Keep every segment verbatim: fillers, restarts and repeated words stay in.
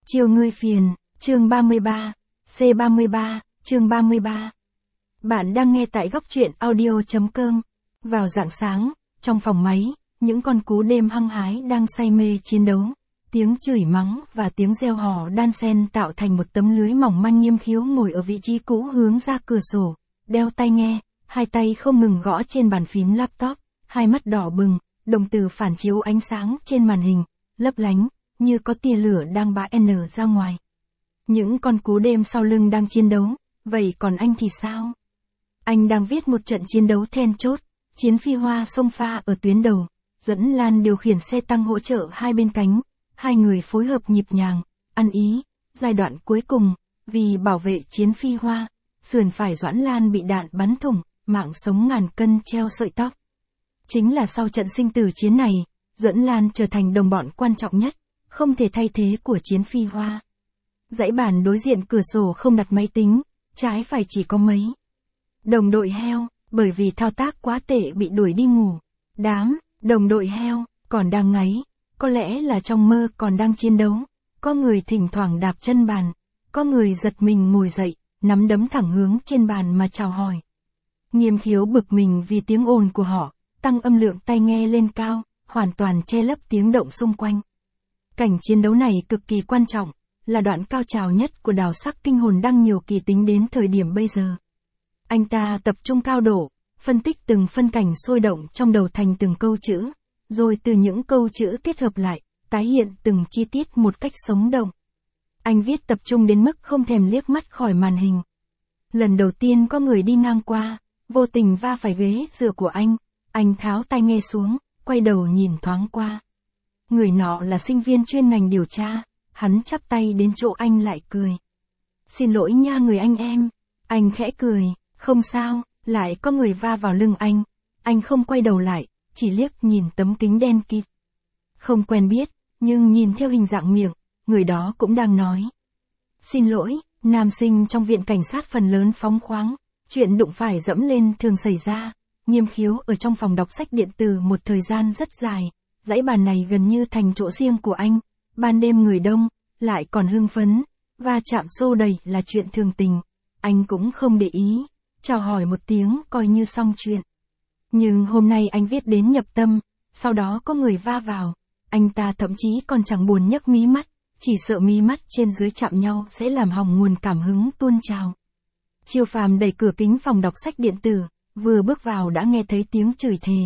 Chiều ngươi phiền, chương ba mươi ba, C ba mươi ba, chương ba mươi ba. Bạn đang nghe tại góc truyện audio.com. Vào rạng sáng, trong phòng máy, những con cú đêm hăng hái đang say mê chiến đấu. Tiếng chửi mắng và tiếng reo hò đan xen tạo thành một tấm lưới mỏng manh. Nghiêm Khiếu ngồi ở vị trí cũ hướng ra cửa sổ, đeo tai nghe, hai tay không ngừng gõ trên bàn phím laptop, hai mắt đỏ bừng, đồng tử phản chiếu ánh sáng trên màn hình, lấp lánh, như có tia lửa đang bã nở ra ngoài. Những con cú đêm sau lưng đang chiến đấu, vậy còn anh thì sao? Anh đang viết một trận chiến đấu then chốt, chiến phi hoa xông pha ở tuyến đầu, Duẫn Lan điều khiển xe tăng hỗ trợ hai bên cánh, hai người phối hợp nhịp nhàng, ăn ý. Giai đoạn cuối cùng, vì bảo vệ chiến phi hoa, sườn phải Duẫn Lan bị đạn bắn thủng, mạng sống ngàn cân treo sợi tóc. Chính là sau trận sinh tử chiến này, Duẫn Lan trở thành đồng bọn quan trọng nhất, không thể thay thế của chiến phi hoa. Dãy bàn đối diện cửa sổ không đặt máy tính, trái phải chỉ có mấy đồng đội heo, bởi vì thao tác quá tệ bị đuổi đi ngủ. Đám đồng đội heo còn đang ngáy, có lẽ là trong mơ còn đang chiến đấu. Có người thỉnh thoảng đạp chân bàn, có người giật mình ngồi dậy, nắm đấm thẳng hướng trên bàn mà chào hỏi. Nghiêm Khiếu bực mình vì tiếng ồn của họ, tăng âm lượng tai nghe lên cao, hoàn toàn che lấp tiếng động xung quanh. Cảnh chiến đấu này cực kỳ quan trọng, là đoạn cao trào nhất của Đào Sắc Kinh Hồn đăng nhiều kỳ tính đến thời điểm bây giờ. Anh ta tập trung cao độ, phân tích từng phân cảnh sôi động trong đầu thành từng câu chữ, rồi từ những câu chữ kết hợp lại, tái hiện từng chi tiết một cách sống động. Anh viết tập trung đến mức không thèm liếc mắt khỏi màn hình. Lần đầu tiên có người đi ngang qua, vô tình va phải ghế dựa của anh, anh tháo tai nghe xuống, quay đầu nhìn thoáng qua. Người nọ là sinh viên chuyên ngành điều tra, hắn chắp tay đến chỗ anh lại cười. Xin lỗi nha người anh em, anh khẽ cười, không sao. Lại có người va vào lưng anh, anh không quay đầu lại, chỉ liếc nhìn tấm kính đen kịt. Không quen biết, nhưng nhìn theo hình dạng miệng, người đó cũng đang nói. Xin lỗi, nam sinh trong viện cảnh sát phần lớn phóng khoáng, chuyện đụng phải dẫm lên thường xảy ra. Nghiêm Khiếu ở trong phòng đọc sách điện tử một thời gian rất dài, dãy bàn này gần như thành chỗ riêng của anh, ban đêm người đông, lại còn hưng phấn, va chạm xô đẩy là chuyện thường tình, anh cũng không để ý. Chào hỏi một tiếng coi như xong chuyện. Nhưng hôm nay anh viết đến nhập tâm, sau đó có người va vào, anh ta thậm chí còn chẳng buồn nhấc mí mắt, chỉ sợ mí mắt trên dưới chạm nhau sẽ làm hỏng nguồn cảm hứng tuôn trào. Chiêu Phàm đẩy cửa kính phòng đọc sách điện tử, vừa bước vào đã nghe thấy tiếng chửi thề.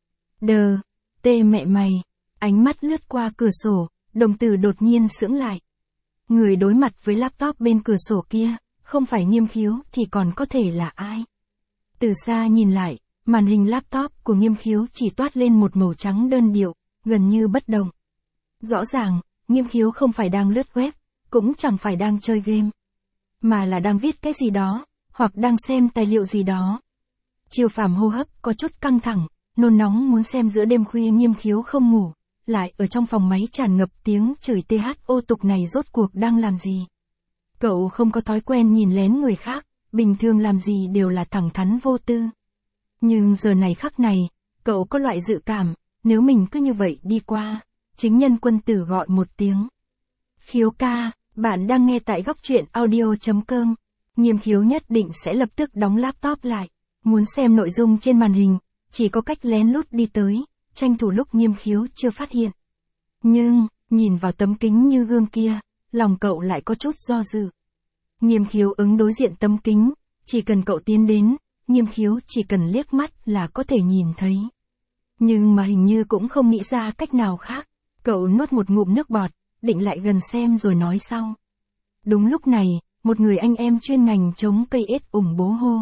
Đờ, tê mẹ mày, ánh mắt lướt qua cửa sổ, đồng tử đột nhiên sững lại. Người đối mặt với laptop bên cửa sổ kia, không phải Nghiêm Khiếu thì còn có thể là ai? Từ xa nhìn lại, màn hình laptop của Nghiêm Khiếu chỉ toát lên một màu trắng đơn điệu, gần như bất động. Rõ ràng, Nghiêm Khiếu không phải đang lướt web, cũng chẳng phải đang chơi game, mà là đang viết cái gì đó, hoặc đang xem tài liệu gì đó. Chiêu Phàm hô hấp có chút căng thẳng, nôn nóng muốn xem giữa đêm khuya Nghiêm Khiếu không ngủ, lại ở trong phòng máy tràn ngập tiếng chửi tê hát ô tục này rốt cuộc đang làm gì. Cậu không có thói quen nhìn lén người khác, bình thường làm gì đều là thẳng thắn vô tư. Nhưng giờ này khắc này, cậu có loại dự cảm, nếu mình cứ như vậy đi qua, chính nhân quân tử gọi một tiếng. Khiếu ca, bạn đang nghe tại góc truyện audio.com. Nghiêm Khiếu nhất định sẽ lập tức đóng laptop lại, muốn xem nội dung trên màn hình, chỉ có cách lén lút đi tới, tranh thủ lúc Nghiêm Khiếu chưa phát hiện. Nhưng, nhìn vào tấm kính như gương kia, lòng cậu lại có chút do dự. Nghiêm Khiếu ứng đối diện tấm kính, chỉ cần cậu tiến đến, Nghiêm Khiếu chỉ cần liếc mắt là có thể nhìn thấy. Nhưng mà hình như cũng không nghĩ ra cách nào khác, cậu nuốt một ngụm nước bọt, định lại gần xem rồi nói sau. Đúng lúc này, một người anh em chuyên ngành chống cây ết ủng bố hô.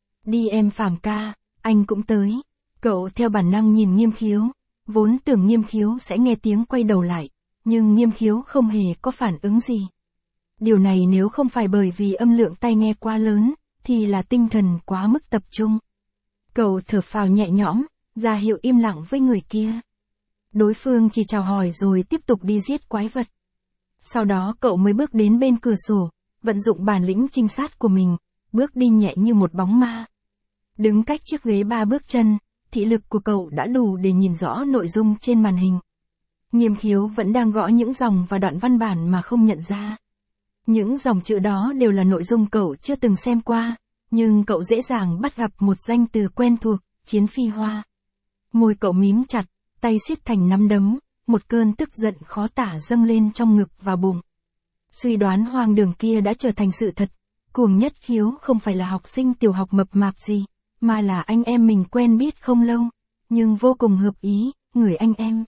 Đi em Phàm ca, anh cũng tới. Cậu theo bản năng nhìn Nghiêm Khiếu, vốn tưởng Nghiêm Khiếu sẽ nghe tiếng quay đầu lại. Nhưng Nghiêm Khiếu không hề có phản ứng gì. Điều này nếu không phải bởi vì âm lượng tai nghe quá lớn, thì là tinh thần quá mức tập trung. Cậu thở phào nhẹ nhõm, ra hiệu im lặng với người kia. Đối phương chỉ chào hỏi rồi tiếp tục đi giết quái vật. Sau đó cậu mới bước đến bên cửa sổ, vận dụng bản lĩnh trinh sát của mình, bước đi nhẹ như một bóng ma. Đứng cách chiếc ghế ba bước chân, thị lực của cậu đã đủ để nhìn rõ nội dung trên màn hình. Nghiêm Khiếu vẫn đang gõ những dòng và đoạn văn bản mà không nhận ra. Những dòng chữ đó đều là nội dung cậu chưa từng xem qua, nhưng cậu dễ dàng bắt gặp một danh từ quen thuộc, Chiến Phi Hoa. Môi cậu mím chặt, tay siết thành nắm đấm, một cơn tức giận khó tả dâng lên trong ngực và bụng. Suy đoán hoang đường kia đã trở thành sự thật, Cuồng Nhất Khiếu không phải là học sinh tiểu học mập mạp gì, mà là anh em mình quen biết không lâu, nhưng vô cùng hợp ý, người anh em.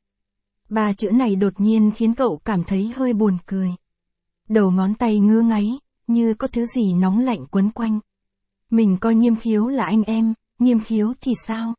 Ba chữ này đột nhiên khiến cậu cảm thấy hơi buồn cười. Đầu ngón tay ngứa ngáy, như có thứ gì nóng lạnh quấn quanh. Mình coi Nghiêm Khiếu là anh em, Nghiêm Khiếu thì sao?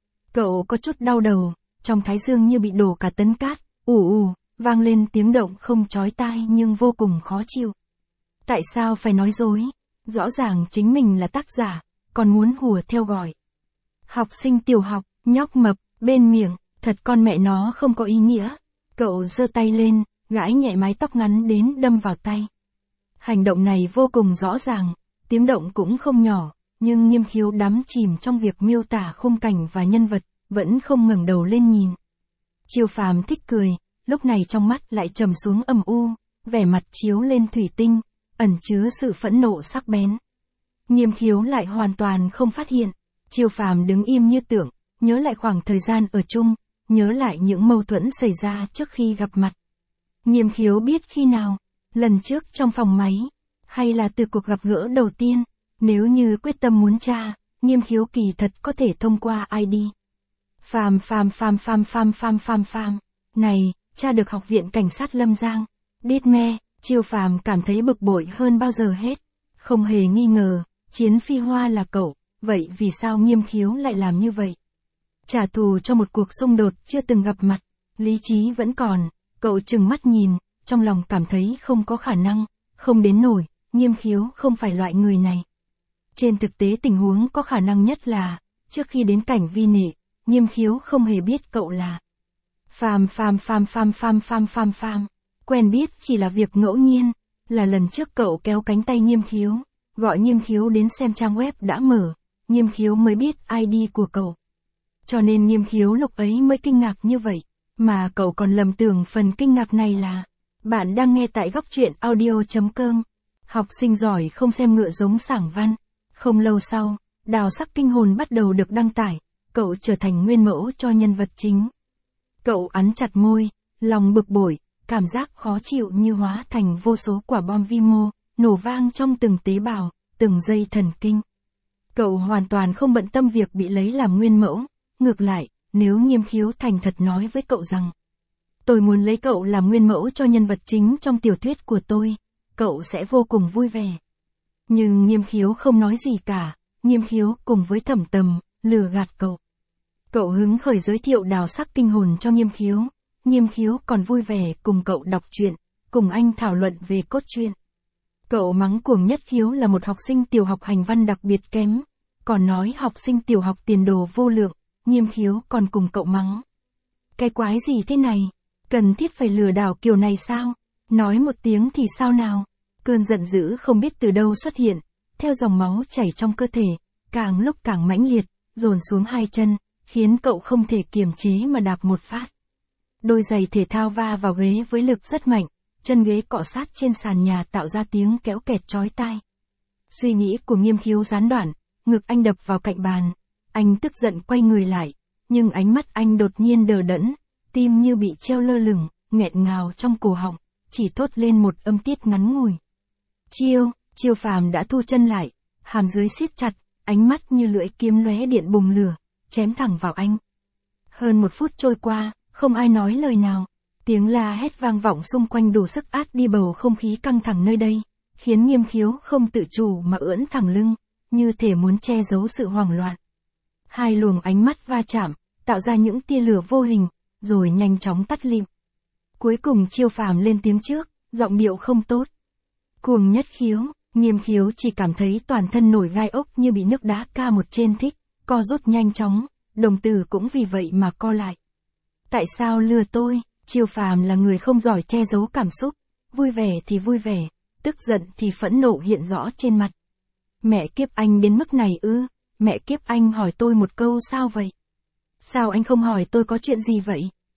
Cậu có chút đau đầu, trong thái dương như bị đổ cả tấn cát, ù ù, vang lên tiếng động không chói tai nhưng vô cùng khó chịu. Tại sao phải nói dối? Rõ ràng chính mình là tác giả, còn muốn hùa theo gọi. Học sinh tiểu học, nhóc mập, bên miệng, thật con mẹ nó không có ý nghĩa. Cậu giơ tay lên, gãi nhẹ mái tóc ngắn đến đâm vào tay. Hành động này vô cùng rõ ràng, tiếng động cũng không nhỏ, nhưng Nghiêm Khiếu đắm chìm trong việc miêu tả khung cảnh và nhân vật, vẫn không ngẩng đầu lên nhìn. Chiêu Phàm thích cười, lúc này trong mắt lại trầm xuống âm u, vẻ mặt chiếu lên thủy tinh, ẩn chứa sự phẫn nộ sắc bén. Nghiêm Khiếu lại hoàn toàn không phát hiện. Chiêu Phàm đứng im như tượng, nhớ lại khoảng thời gian ở chung, nhớ lại những mâu thuẫn xảy ra trước khi gặp mặt. Nghiêm Khiếu biết khi nào, lần trước trong phòng máy, hay là từ cuộc gặp gỡ đầu tiên, nếu như quyết tâm muốn tra, Nghiêm Khiếu kỳ thật có thể thông qua i đê. Phàm phàm phàm phàm phàm phàm phàm phàm. Này, tra được học viện cảnh sát Lâm Giang. Đít me, Chiêu Phàm cảm thấy bực bội hơn bao giờ hết. Không hề nghi ngờ, Chiến Phi Hoa là cậu, vậy vì sao Nghiêm Khiếu lại làm như vậy? Trả thù cho một cuộc xung đột chưa từng gặp mặt, lý trí vẫn còn, cậu trừng mắt nhìn, trong lòng cảm thấy không có khả năng, không đến nổi, Nghiêm Khiếu không phải loại người này. Trên thực tế tình huống có khả năng nhất là, trước khi đến cảnh vi nệ, Nghiêm Khiếu không hề biết cậu là phàm phàm phàm phàm phàm phàm phàm phàm. Quen biết chỉ là việc ngẫu nhiên, là lần trước cậu kéo cánh tay Nghiêm Khiếu, gọi Nghiêm Khiếu đến xem trang web đã mở, Nghiêm Khiếu mới biết i đê của cậu. Cho nên Nghiêm Khiếu lúc ấy mới kinh ngạc như vậy, mà cậu còn lầm tưởng phần kinh ngạc này là, bạn đang nghe tại góc truyện audio.com. Học sinh giỏi không xem ngựa giống sảng văn. Không lâu sau, Đào Sắc Kinh Hồn bắt đầu được đăng tải, cậu trở thành nguyên mẫu cho nhân vật chính. Cậu ắn chặt môi, lòng bực bội, cảm giác khó chịu như hóa thành vô số quả bom vi mô, nổ vang trong từng tế bào, từng dây thần kinh. Cậu hoàn toàn không bận tâm việc bị lấy làm nguyên mẫu, ngược lại, nếu Nghiêm Khiếu thành thật nói với cậu rằng, tôi muốn lấy cậu làm nguyên mẫu cho nhân vật chính trong tiểu thuyết của tôi, cậu sẽ vô cùng vui vẻ. Nhưng Nghiêm Khiếu không nói gì cả, Nghiêm Khiếu cùng với Thẩm Tầm, lừa gạt cậu. Cậu hứng khởi giới thiệu Đào Sắc Kinh Hồn cho Nghiêm Khiếu, Nghiêm Khiếu còn vui vẻ cùng cậu đọc truyện, cùng anh thảo luận về cốt truyện. Cậu mắng Cuồng Nhất Khiếu là một học sinh tiểu học hành văn đặc biệt kém, còn nói học sinh tiểu học tiền đồ vô lượng, Nghiêm Khiếu còn cùng cậu mắng. Cái quái gì thế này? Cần thiết phải lừa đảo kiểu này sao? Nói một tiếng thì sao nào? Cơn giận dữ không biết từ đâu xuất hiện, theo dòng máu chảy trong cơ thể, càng lúc càng mãnh liệt, dồn xuống hai chân, khiến cậu không thể kiềm chế mà đạp một phát. Đôi giày thể thao va vào ghế với lực rất mạnh, chân ghế cọ sát trên sàn nhà tạo ra tiếng kéo kẹt chói tai. Suy nghĩ của Nghiêm Khiếu gián đoạn, ngực anh đập vào cạnh bàn, anh tức giận quay người lại, nhưng ánh mắt anh đột nhiên đờ đẫn, tim như bị treo lơ lửng, nghẹn ngào trong cổ họng, chỉ thốt lên một âm tiết ngắn ngủi. Chiêu, Chiêu Phàm đã thu chân lại, hàm dưới siết chặt, ánh mắt như lưỡi kiếm lóe điện bùng lửa, chém thẳng vào anh. Hơn một phút trôi qua, không ai nói lời nào, tiếng la hét vang vọng xung quanh đủ sức át đi bầu không khí căng thẳng nơi đây, khiến Nghiêm Khiếu không tự chủ mà ưỡn thẳng lưng, như thể muốn che giấu sự hoảng loạn. Hai luồng ánh mắt va chạm, tạo ra những tia lửa vô hình, rồi nhanh chóng tắt lịm. Cuối cùng Chiêu Phàm lên tiếng trước, giọng điệu không tốt. Cuồng Nhất Khiếu, Nghiêm Khiếu chỉ cảm thấy toàn thân nổi gai ốc như bị nước đá ca một trên thích, co rút nhanh chóng, đồng tử cũng vì vậy mà co lại. Tại sao lừa tôi? Chiêu Phàm là người không giỏi che giấu cảm xúc, vui vẻ thì vui vẻ, tức giận thì phẫn nộ hiện rõ trên mặt. Mẹ kiếp anh đến mức này ư? Mẹ kiếp anh hỏi tôi một câu sao vậy? Sao anh không hỏi tôi có chuyện gì vậy?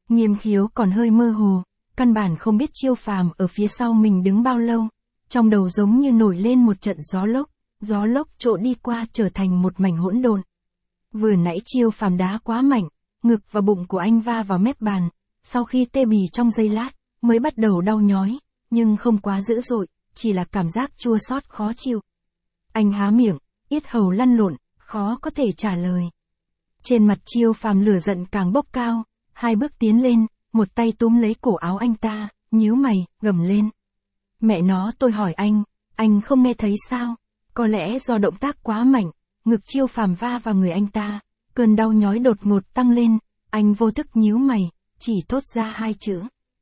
Nghiêm Khiếu còn hơi mơ hồ, căn bản không biết Chiêu Phàm ở phía sau mình đứng bao lâu, trong đầu giống như nổi lên một trận gió lốc, gió lốc trộ đi qua trở thành một mảnh hỗn độn. Vừa nãy Chiêu Phàm đá quá mạnh, ngực và bụng của anh va vào mép bàn, sau khi tê bì trong giây lát, mới bắt đầu đau nhói, nhưng không quá dữ dội, chỉ là cảm giác chua xót khó chịu. Anh há miệng, yết hầu lăn lộn, khó có thể trả lời. Trên mặt Chiêu Phàm lửa giận càng bốc cao, hai bước tiến lên, một tay túm lấy cổ áo anh ta, nhíu mày, gầm lên. Mẹ nó, tôi hỏi anh, anh không nghe thấy sao? Có lẽ do động tác quá mạnh, ngực Chiêu Phàm va vào người anh ta, cơn đau nhói đột ngột tăng lên, anh vô thức nhíu mày, chỉ thốt ra hai chữ.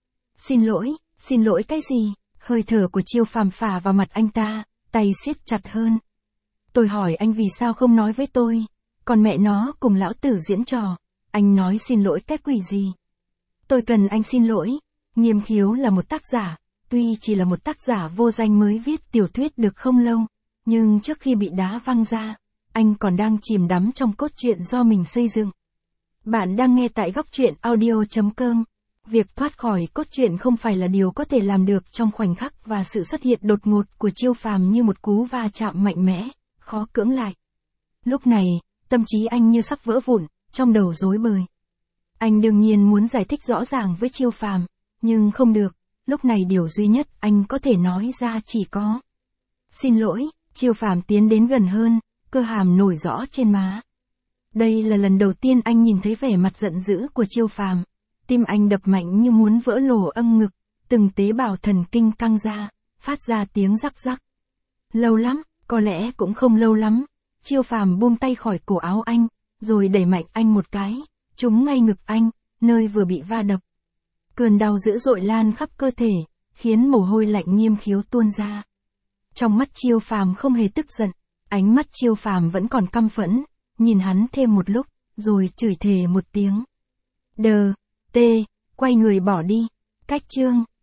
Xin lỗi, xin lỗi cái gì? Hơi thở của Chiêu Phàm phả vào mặt anh ta, tay siết chặt hơn. Tôi hỏi anh vì sao không nói với tôi, còn mẹ nó cùng lão tử diễn trò, anh nói xin lỗi cái quỷ gì? Tôi cần anh xin lỗi. Nghiêm Khiếu là một tác giả, tuy chỉ là một tác giả vô danh mới viết tiểu thuyết được không lâu, nhưng trước khi bị đá văng ra, anh còn đang chìm đắm trong cốt truyện do mình xây dựng. Bạn đang nghe tại góc truyện audio chấm com. Việc thoát khỏi cốt truyện không phải là điều có thể làm được trong khoảnh khắc và sự xuất hiện đột ngột của Chiêu Phàm như một cú va chạm mạnh mẽ, khó cưỡng lại. Lúc này, tâm trí anh như sắp vỡ vụn, trong đầu rối bời. Anh đương nhiên muốn giải thích rõ ràng với Chiêu Phàm, nhưng không được, lúc này điều duy nhất anh có thể nói ra chỉ có. Xin lỗi. Chiêu Phàm tiến đến gần hơn, cơ hàm nổi rõ trên má. Đây là lần đầu tiên anh nhìn thấy vẻ mặt giận dữ của Chiêu Phàm, tim anh đập mạnh như muốn vỡ lỗ âm ngực, từng tế bào thần kinh căng ra, phát ra tiếng rắc rắc. Lâu lắm, có lẽ cũng không lâu lắm, Chiêu Phàm buông tay khỏi cổ áo anh, rồi đẩy mạnh anh một cái, trúng ngay ngực anh, nơi vừa bị va đập. Cơn đau dữ dội lan khắp cơ thể, khiến mồ hôi lạnh Nghiêm Khiếu tuôn ra. Trong mắt Chiêu Phàm không hề tức giận, ánh mắt Chiêu Phàm vẫn còn căm phẫn, nhìn hắn thêm một lúc, rồi chửi thề một tiếng. Đờ, tê, quay người bỏ đi. Cách chương